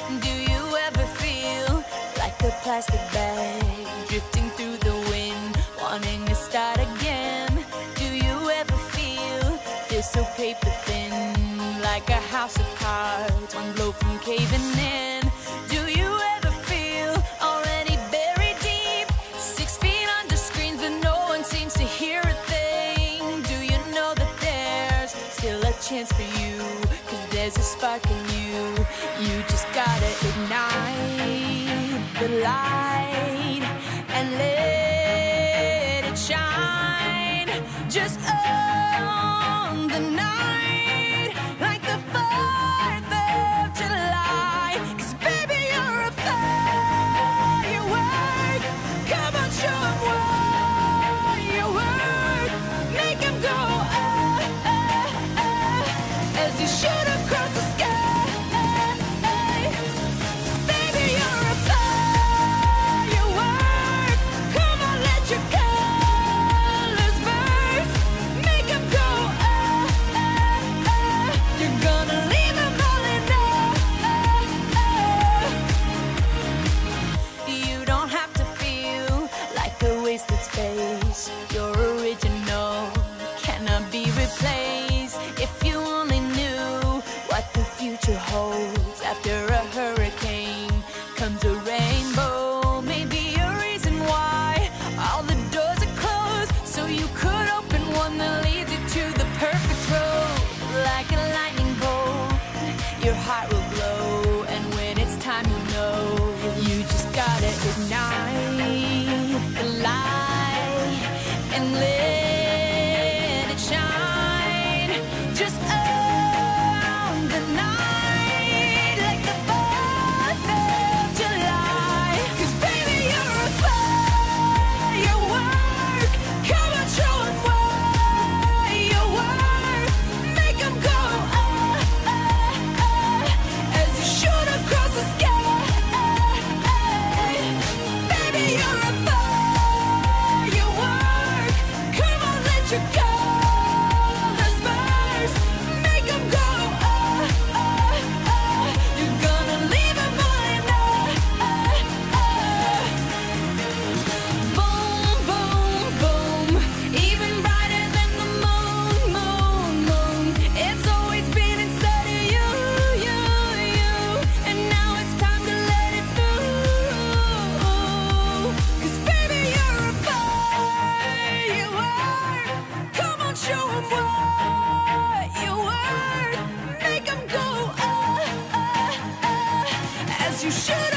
Do you ever feel like a plastic bag drifting through the wind, wanting to start again? Do you ever feel so paper thin, like a house of cards, one blow from caving in? Do you ever feel already buried deep, 6 feet under screens, but no one seems to hear a thing? Do you know that there's still a chance for you, 'cause there's a spark in you? You just gotta ignite the light and let it shine. Just own the night like the 4th of July. 'Cause baby, you're a firework. Come on, show 'em what you work. Make 'em go as you shoot across the sky. Baby, you're a firework. Come on, let your colors burst. Make 'em go you're gonna leave 'em all in You don't have to feel like a wasted space. You're original, cannot be replaced. If you only knew what the future holds. After a hurricane comes a rainbow. Maybe a reason why all the doors are closed, so you could open one that leads you to the perfect road. Like a lightning bolt, your heart will glow, and when it's time, you know you just gotta ignite the light and let it shine. Just own the night like the 4th of July. 'Cause baby, you're a firework. Come on, show 'em what you work. Make 'em go as you shoot across the sky. Baby, you're a firework. Come on, let your colors burst. Make 'em go you're gonna leave 'em all in Boom, boom, boom. Even brighter than the moon, moon, moon. It's always been inside of you, you, you. And now it's time to let it through. 'Cause baby, you're a firework. Come on, show 'em what you worth. Make 'em go as you should.